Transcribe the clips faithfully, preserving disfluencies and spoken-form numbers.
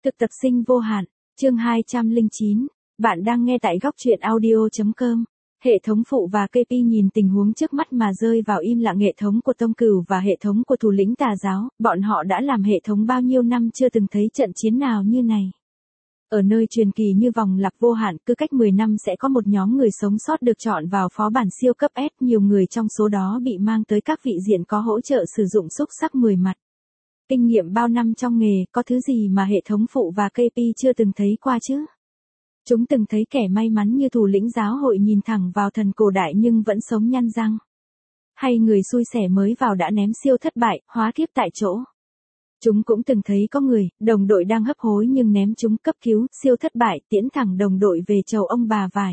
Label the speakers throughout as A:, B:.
A: Thực tập sinh vô hạn, chương hai trăm lẻ chín, bạn đang nghe tại góc truyện audio.com. Hệ thống phụ và ca pê nhìn tình huống trước mắt mà rơi vào im lặng. Hệ thống của Tông Cửu và hệ thống của thủ lĩnh tà giáo, bọn họ đã làm hệ thống bao nhiêu năm chưa từng thấy trận chiến nào như này. Ở nơi truyền kỳ như vòng lặp vô hạn, cứ cách mười năm sẽ có một nhóm người sống sót được chọn vào phó bản siêu cấp S, nhiều người trong số đó bị mang tới các vị diện có hỗ trợ sử dụng xúc sắc mười mặt. Kinh nghiệm bao năm trong nghề, có thứ gì mà hệ thống phụ và ca pê chưa từng thấy qua chứ? Chúng từng thấy kẻ may mắn như thủ lĩnh giáo hội nhìn thẳng vào thần cổ đại nhưng vẫn sống nhăn răng. Hay người xui xẻ mới vào đã ném siêu thất bại, hóa kiếp tại chỗ. Chúng cũng từng thấy có người, đồng đội đang hấp hối nhưng ném chúng cấp cứu, siêu thất bại, tiễn thẳng đồng đội về chầu ông bà vải.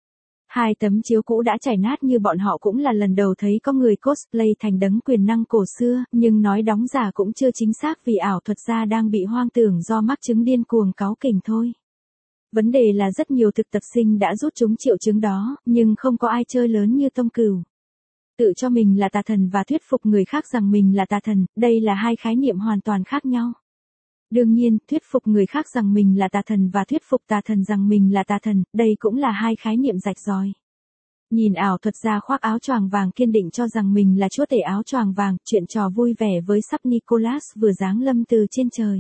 A: Hai tấm chiếu cũ đã chảy nát như bọn họ cũng là lần đầu thấy có người cosplay thành đấng quyền năng cổ xưa, nhưng nói đóng giả cũng chưa chính xác vì ảo thuật gia đang bị hoang tưởng do mắc chứng điên cuồng cáu kỉnh thôi. Vấn đề là rất nhiều thực tập sinh đã rút chúng triệu chứng đó, nhưng không có ai chơi lớn như Tông Cửu. Tự cho mình là tà thần và thuyết phục người khác rằng mình là tà thần, đây là hai khái niệm hoàn toàn khác nhau. Đương nhiên, thuyết phục người khác rằng mình là tà thần và thuyết phục tà thần rằng mình là tà thần, đây cũng là hai khái niệm rạch ròi. Nhìn ảo thuật gia khoác áo choàng vàng kiên định cho rằng mình là chúa tể áo choàng vàng, chuyện trò vui vẻ với sắp Nicholas vừa giáng lâm từ trên trời.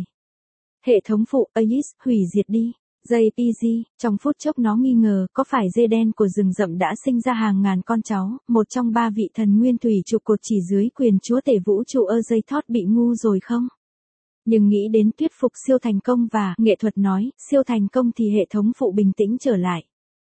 A: Hệ thống phụ Aegis, hủy diệt đi. jê pê giê, trong phút chốc nó nghi ngờ có phải dê đen của rừng rậm đã sinh ra hàng ngàn con cháu, một trong ba vị thần nguyên thủy trụ cột chỉ dưới quyền chúa tể vũ trụ Azeroth bị ngu rồi không? Nhưng nghĩ đến thuyết phục siêu thành công và nghệ thuật nói, siêu thành công thì hệ thống phụ bình tĩnh trở lại.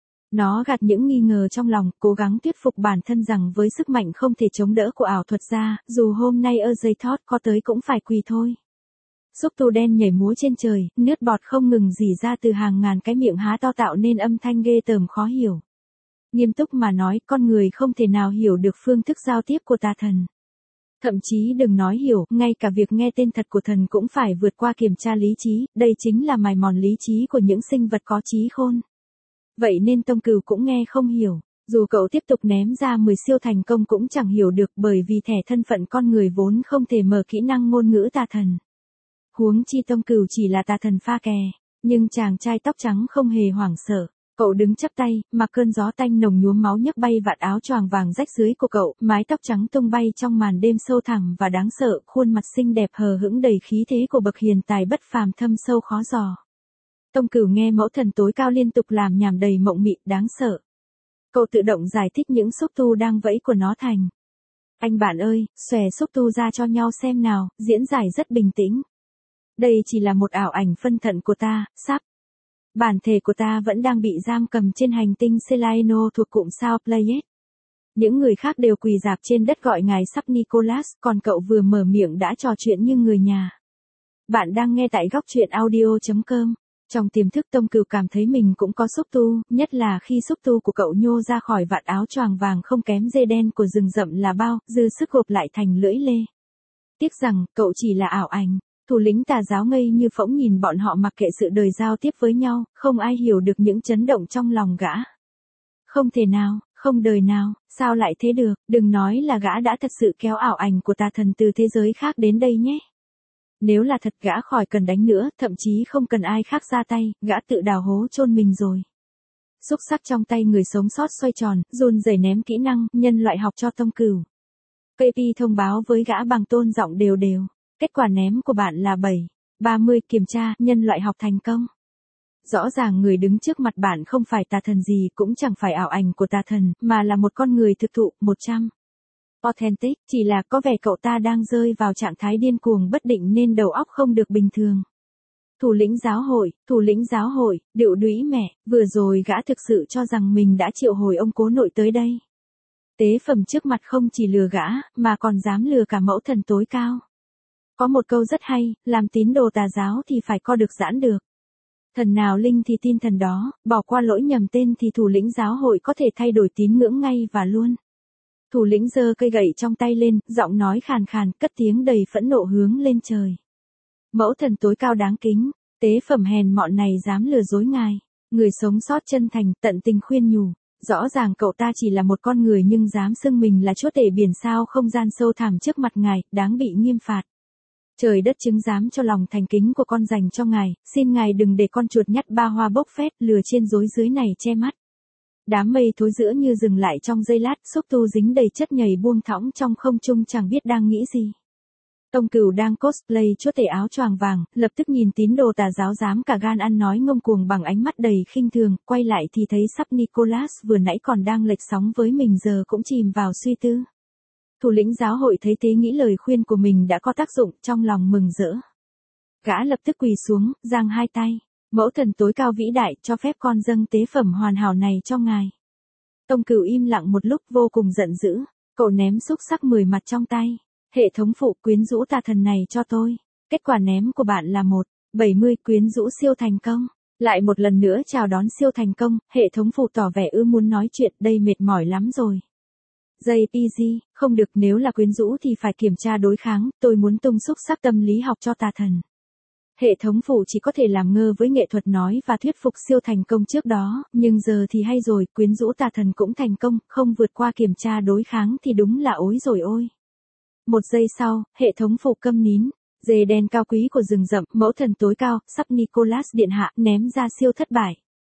A: Nó gạt những nghi ngờ trong lòng, cố gắng thuyết phục bản thân rằng với sức mạnh không thể chống đỡ của ảo thuật gia, dù hôm nay Azeroth có tới cũng phải quỳ thôi. Xúc tu đen nhảy múa trên trời, nước bọt không ngừng rỉ ra từ hàng ngàn cái miệng há to tạo nên âm thanh ghê tởm khó hiểu. Nghiêm túc mà nói, con người không thể nào hiểu được phương thức giao tiếp của tà thần. Thậm chí đừng nói hiểu, ngay cả việc nghe tên thật của thần cũng phải vượt qua kiểm tra lý trí, đây chính là mài mòn lý trí của những sinh vật có trí khôn. Vậy nên Tông Cửu cũng nghe không hiểu, dù cậu tiếp tục ném ra mười siêu thành công cũng chẳng hiểu được bởi vì thẻ thân phận con người vốn không thể mở kỹ năng ngôn ngữ tà thần. Huống chi Tông Cửu chỉ là tà thần pha kè, nhưng chàng trai tóc trắng không hề hoảng sợ. Cậu đứng chắp tay, mặc cơn gió tanh nồng nhuốm máu nhấc bay vạt áo choàng vàng rách dưới của cậu, mái tóc trắng tung bay trong màn đêm sâu thẳm và đáng sợ, khuôn mặt xinh đẹp hờ hững đầy khí thế của bậc hiền tài bất phàm thâm sâu khó dò. Tông Cửu nghe mẫu thần tối cao liên tục làm nhảm đầy mộng mị, đáng sợ. Cậu tự động giải thích những xúc tu đang vẫy của nó thành. Anh bạn ơi, xòe xúc tu ra cho nhau xem nào, diễn giải rất bình tĩnh. Đây chỉ là một ảo ảnh phân thận của ta, sắp. Bản thể của ta vẫn đang bị giam cầm trên hành tinh Selaeno thuộc cụm sao Pleiades. Những người khác đều quỳ rạp trên đất gọi ngài sắp Nicholas, còn cậu vừa mở miệng đã trò chuyện như người nhà. Bạn đang nghe tại góc truyện audio.com. Trong tiềm thức Tông Cửu cảm thấy mình cũng có xúc tu, nhất là khi xúc tu của cậu nhô ra khỏi vạt áo choàng vàng không kém dê đen của rừng rậm là bao, dư sức gộp lại thành lưỡi lê. Tiếc rằng, cậu chỉ là ảo ảnh. Thủ lĩnh tà giáo ngây như phỗng nhìn bọn họ mặc kệ sự đời giao tiếp với nhau, không ai hiểu được những chấn động trong lòng gã. Không thể nào, không đời nào, sao lại thế được, đừng nói là gã đã thật sự kéo ảo ảnh của tà thần từ thế giới khác đến đây nhé. Nếu là thật gã khỏi cần đánh nữa, thậm chí không cần ai khác ra tay, gã tự đào hố chôn mình rồi. Xúc sắc trong tay người sống sót xoay tròn, run rẩy ném kỹ năng, nhân loại học cho Tông Cửu. ca pê thông báo với gã bằng tone giọng đều đều. Kết quả ném của bạn là bảy, ba mươi, kiểm tra, nhân loại học thành công. Rõ ràng người đứng trước mặt bạn không phải tà thần gì cũng chẳng phải ảo ảnh của tà thần, mà là một con người thực thụ, một trăm. Authentic, chỉ là có vẻ cậu ta đang rơi vào trạng thái điên cuồng bất định nên đầu óc không được bình thường. Thủ lĩnh giáo hội, thủ lĩnh giáo hội, điệu đũy mẹ, vừa rồi gã thực sự cho rằng mình đã triệu hồi ông cố nội tới đây. Tế phẩm trước mặt không chỉ lừa gã, mà còn dám lừa cả mẫu thần tối cao. Có một câu rất hay, làm tín đồ tà giáo thì phải co được giãn được. Thần nào linh thì tin thần đó, bỏ qua lỗi nhầm tên thì thủ lĩnh giáo hội có thể thay đổi tín ngưỡng ngay và luôn. Thủ lĩnh giơ cây gậy trong tay lên, giọng nói khàn khàn, cất tiếng đầy phẫn nộ hướng lên trời. Mẫu thần tối cao đáng kính, tế phẩm hèn mọn này dám lừa dối ngài. Người sống sót chân thành, tận tình khuyên nhủ. Rõ ràng cậu ta chỉ là một con người nhưng dám xưng mình là chúa tể biển sao không gian sâu thẳm trước mặt ngài, đáng bị nghiêm phạt. Trời đất chứng giám cho lòng thành kính của con dành cho ngài, xin ngài đừng để con chuột nhắt ba hoa bốc phét lừa trên rối dưới này che mắt. Đám mây thối giữa như dừng lại trong giây lát, xúc tu dính đầy chất nhầy buông thõng trong không trung chẳng biết đang nghĩ gì. Tông Cửu đang cosplay chúa tể áo choàng vàng, lập tức nhìn tín đồ tà giáo dám cả gan ăn nói ngông cuồng bằng ánh mắt đầy khinh thường, quay lại thì thấy sắp Nicholas vừa nãy còn đang lệch sóng với mình giờ cũng chìm vào suy tư. Thủ lĩnh giáo hội thấy thế nghĩ lời khuyên của mình đã có tác dụng, trong lòng mừng rỡ. Gã lập tức quỳ xuống, giang hai tay. Mẫu thần tối cao vĩ đại, cho phép con dâng tế phẩm hoàn hảo này cho ngài. Tông Cửu im lặng một lúc vô cùng giận dữ. Cậu ném xúc sắc mười mặt trong tay. Hệ thống phụ quyến rũ tà thần này cho tôi. Kết quả ném của bạn là một bảy mươi quyến rũ siêu thành công. Lại một lần nữa chào đón siêu thành công. Hệ thống phụ tỏ vẻ ư muốn nói chuyện, đây mệt mỏi lắm rồi. jê pê giê, không được, nếu là quyến rũ thì phải kiểm tra đối kháng, tôi muốn tung xúc sắc tâm lý học cho tà thần. Hệ thống phụ chỉ có thể làm ngơ với nghệ thuật nói và thuyết phục siêu thành công trước đó, nhưng giờ thì hay rồi, quyến rũ tà thần cũng thành công, không vượt qua kiểm tra đối kháng thì đúng là ối rồi ôi. Một giây sau, hệ thống phụ câm nín, dê đen cao quý của rừng rậm, mẫu thần tối cao, sắp Nicholas điện hạ, ném ra siêu thất bại.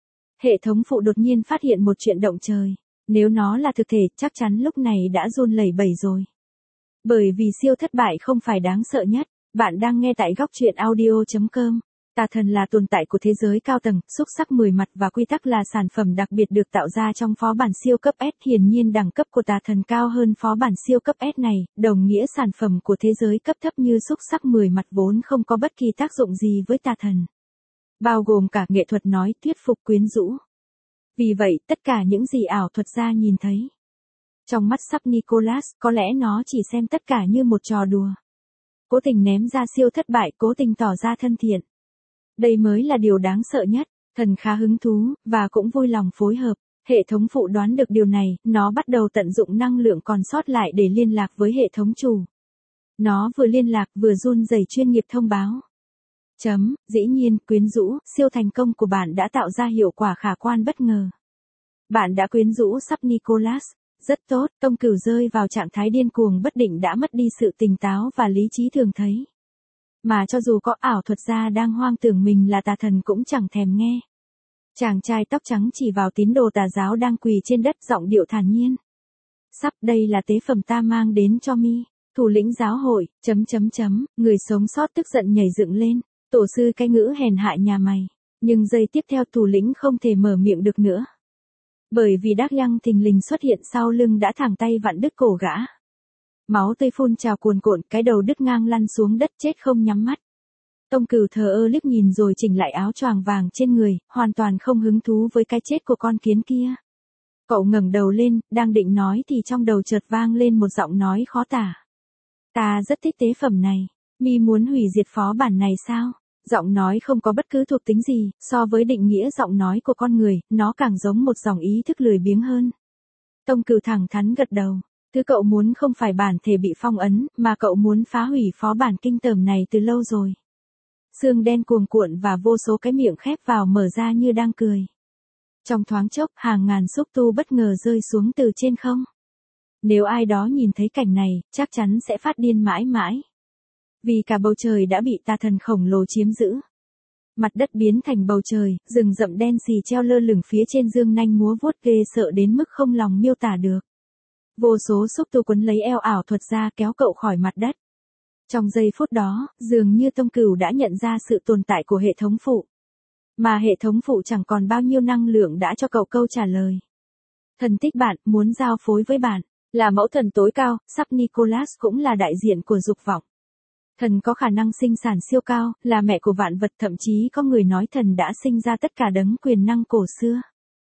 A: Hệ thống phụ đột nhiên phát hiện một chuyện động trời. Nếu nó là thực thể, chắc chắn lúc này đã run lẩy bẩy rồi. Bởi vì siêu thất bại không phải đáng sợ nhất. Bạn đang nghe tại góc truyện audio chấm com. Tà thần là tồn tại của thế giới cao tầng, xúc sắc mười mặt và quy tắc là sản phẩm đặc biệt được tạo ra trong phó bản siêu cấp S. Hiển nhiên đẳng cấp của tà thần cao hơn phó bản siêu cấp S này, đồng nghĩa sản phẩm của thế giới cấp thấp như xúc sắc mười mặt vốn không có bất kỳ tác dụng gì với tà thần. Bao gồm cả nghệ thuật nói, thuyết phục, quyến rũ. Vì vậy, tất cả những gì ảo thuật gia nhìn thấy. Trong mắt sắp Nicholas, có lẽ nó chỉ xem tất cả như một trò đùa. Cố tình ném ra siêu thất bại, cố tình tỏ ra thân thiện. Đây mới là điều đáng sợ nhất, thần khá hứng thú, và cũng vui lòng phối hợp. Hệ thống phụ đoán được điều này, nó bắt đầu tận dụng năng lượng còn sót lại để liên lạc với hệ thống chủ. Nó vừa liên lạc vừa run rẩy chuyên nghiệp thông báo. Chấm, dĩ nhiên, quyến rũ, siêu thành công của bạn đã tạo ra hiệu quả khả quan bất ngờ. Bạn đã quyến rũ sắp Nicholas. Rất tốt, Tông Cửu rơi vào trạng thái điên cuồng bất định đã mất đi sự tỉnh táo và lý trí thường thấy. Mà cho dù có ảo thuật gia đang hoang tưởng mình là tà thần cũng chẳng thèm nghe. Chàng trai tóc trắng chỉ vào tín đồ tà giáo đang quỳ trên đất, giọng điệu thản nhiên. Sắp, đây là tế phẩm ta mang đến cho mi. Thủ lĩnh giáo hội, chấm chấm chấm, người sống sót tức giận nhảy dựng lên. Tổ sư cái ngữ hèn hạ nhà mày. Nhưng giây tiếp theo thủ lĩnh không thể mở miệng được nữa. Bởi vì Đắc Yang thình lình xuất hiện sau lưng đã thẳng tay vặn đứt cổ gã. Máu tươi phun trào cuồn cuộn, cái đầu đứt ngang lăn xuống đất chết không nhắm mắt. Tông Cửu thờ ơ liếc nhìn rồi chỉnh lại áo choàng vàng trên người, hoàn toàn không hứng thú với cái chết của con kiến kia. Cậu ngẩng đầu lên, đang định nói thì trong đầu chợt vang lên một giọng nói khó tả. Ta rất thích tế phẩm này, mi muốn hủy diệt phó bản này sao? Giọng nói không có bất cứ thuộc tính gì, so với định nghĩa giọng nói của con người, nó càng giống một dòng ý thức lười biếng hơn. Tông Cửu thẳng thắn gật đầu. Thứ cậu muốn không phải bản thể bị phong ấn, mà cậu muốn phá hủy phó bản kinh tởm này từ lâu rồi. Xương đen cuồn cuộn và vô số cái miệng khép vào mở ra như đang cười. Trong thoáng chốc, hàng ngàn xúc tu bất ngờ rơi xuống từ trên không. Nếu ai đó nhìn thấy cảnh này, chắc chắn sẽ phát điên mãi mãi. Vì cả bầu trời đã bị tà thần khổng lồ chiếm giữ. Mặt đất biến thành bầu trời, rừng rậm đen xì treo lơ lửng phía trên dương nanh múa vuốt ghê sợ đến mức không lòng miêu tả được. Vô số xúc tu quấn lấy eo ảo thuật ra kéo cậu khỏi mặt đất. Trong giây phút đó, dường như Tông Cửu đã nhận ra sự tồn tại của hệ thống phụ. Mà hệ thống phụ chẳng còn bao nhiêu năng lượng đã cho cậu câu trả lời. Thần thích bạn, muốn giao phối với bạn, là mẫu thần tối cao, sắp Nicholas cũng là đại diện của dục vọng. Thần có khả năng sinh sản siêu cao, là mẹ của vạn vật, thậm chí có người nói thần đã sinh ra tất cả đấng quyền năng cổ xưa.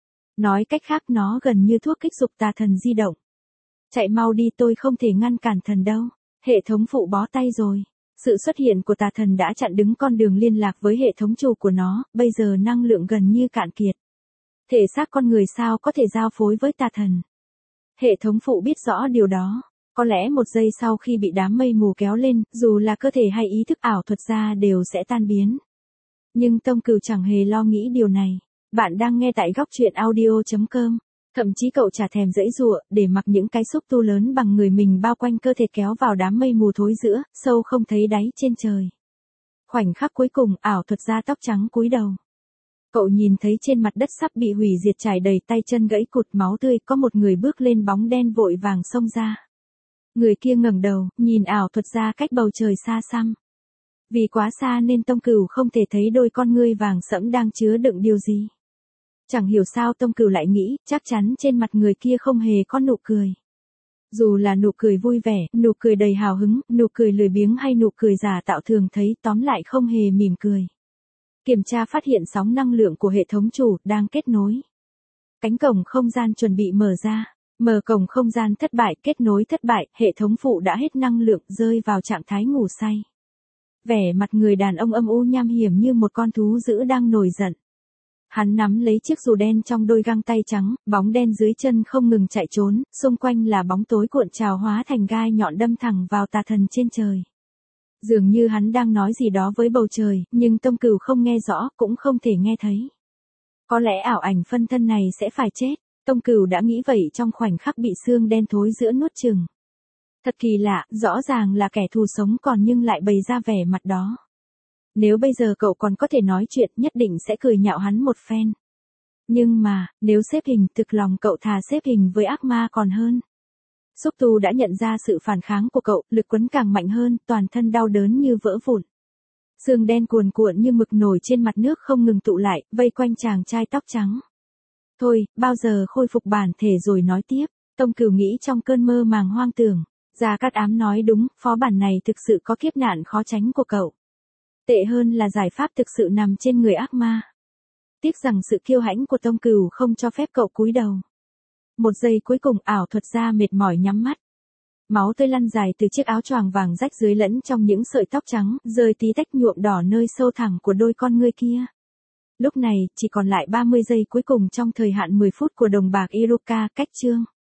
A: Nói cách khác nó gần như thuốc kích dục tà thần di động. Chạy mau đi, tôi không thể ngăn cản thần đâu. Hệ thống phụ bó tay rồi. Sự xuất hiện của tà thần đã chặn đứng con đường liên lạc với hệ thống chủ của nó, bây giờ năng lượng gần như cạn kiệt. Thể xác con người sao có thể giao phối với tà thần. Hệ thống phụ biết rõ điều đó. Có lẽ một giây sau khi bị đám mây mù kéo lên, dù là cơ thể hay ý thức ảo thuật ra đều sẽ tan biến. Nhưng Tông Cửu chẳng hề lo nghĩ điều này. Bạn đang nghe tại góc truyện audio chấm com. Thậm chí cậu chả thèm giãy giụa, để mặc những cái xúc tu lớn bằng người mình bao quanh cơ thể kéo vào đám mây mù thối rữa, sâu không thấy đáy trên trời. Khoảnh khắc cuối cùng, ảo thuật gia tóc trắng cúi đầu. Cậu nhìn thấy trên mặt đất sắp bị hủy diệt trải đầy tay chân gãy cụt máu tươi, có một người bước lên bóng đen vội vàng xông ra. Người kia ngẩng đầu, nhìn ảo thuật gia cách bầu trời xa xăm. Vì quá xa nên Tông Cửu không thể thấy đôi con ngươi vàng sẫm đang chứa đựng điều gì. Chẳng hiểu sao Tông Cửu lại nghĩ, chắc chắn trên mặt người kia không hề có nụ cười. Dù là nụ cười vui vẻ, nụ cười đầy hào hứng, nụ cười lười biếng hay nụ cười giả tạo thường thấy, tóm lại không hề mỉm cười. Kiểm tra phát hiện sóng năng lượng của hệ thống chủ đang kết nối. Cánh cổng không gian chuẩn bị mở ra. Mở cổng không gian thất bại, kết nối thất bại, hệ thống phụ đã hết năng lượng, rơi vào trạng thái ngủ say. Vẻ mặt người đàn ông âm u nham hiểm như một con thú dữ đang nổi giận. Hắn nắm lấy chiếc dù đen trong đôi găng tay trắng, bóng đen dưới chân không ngừng chạy trốn, xung quanh là bóng tối cuộn trào hóa thành gai nhọn đâm thẳng vào tà thần trên trời. Dường như hắn đang nói gì đó với bầu trời, nhưng Tông Cửu không nghe rõ, cũng không thể nghe thấy. Có lẽ ảo ảnh phân thân này sẽ phải chết. Tông Cửu đã nghĩ vậy trong khoảnh khắc bị xương đen thối giữa nuốt chửng. Thật kỳ lạ, rõ ràng là kẻ thù sống còn nhưng lại bày ra vẻ mặt đó. Nếu bây giờ cậu còn có thể nói chuyện, nhất định sẽ cười nhạo hắn một phen. Nhưng mà, nếu xếp hình, thực lòng cậu thà xếp hình với ác ma còn hơn. Xúc tu đã nhận ra sự phản kháng của cậu, lực quấn càng mạnh hơn, toàn thân đau đớn như vỡ vụn. Xương đen cuồn cuộn như mực nổi trên mặt nước không ngừng tụ lại, vây quanh chàng trai tóc trắng. Thôi, bao giờ khôi phục bản thể rồi nói tiếp, Tông Cửu nghĩ trong cơn mơ màng hoang tưởng. Gia Cát Ám nói đúng, phó bản này thực sự có kiếp nạn khó tránh của cậu. Tệ hơn là giải pháp thực sự nằm trên người ác ma. Tiếc rằng sự kiêu hãnh của Tông Cửu không cho phép cậu cúi đầu. Một giây cuối cùng ảo thuật gia mệt mỏi nhắm mắt. Máu tươi lăn dài từ chiếc áo choàng vàng rách dưới lẫn trong những sợi tóc trắng, rơi tí tách nhuộm đỏ nơi sâu thẳm của đôi con ngươi kia. Lúc này, chỉ còn lại ba mươi giây cuối cùng trong thời hạn mười phút của đồng bạc Iruka, cách chương.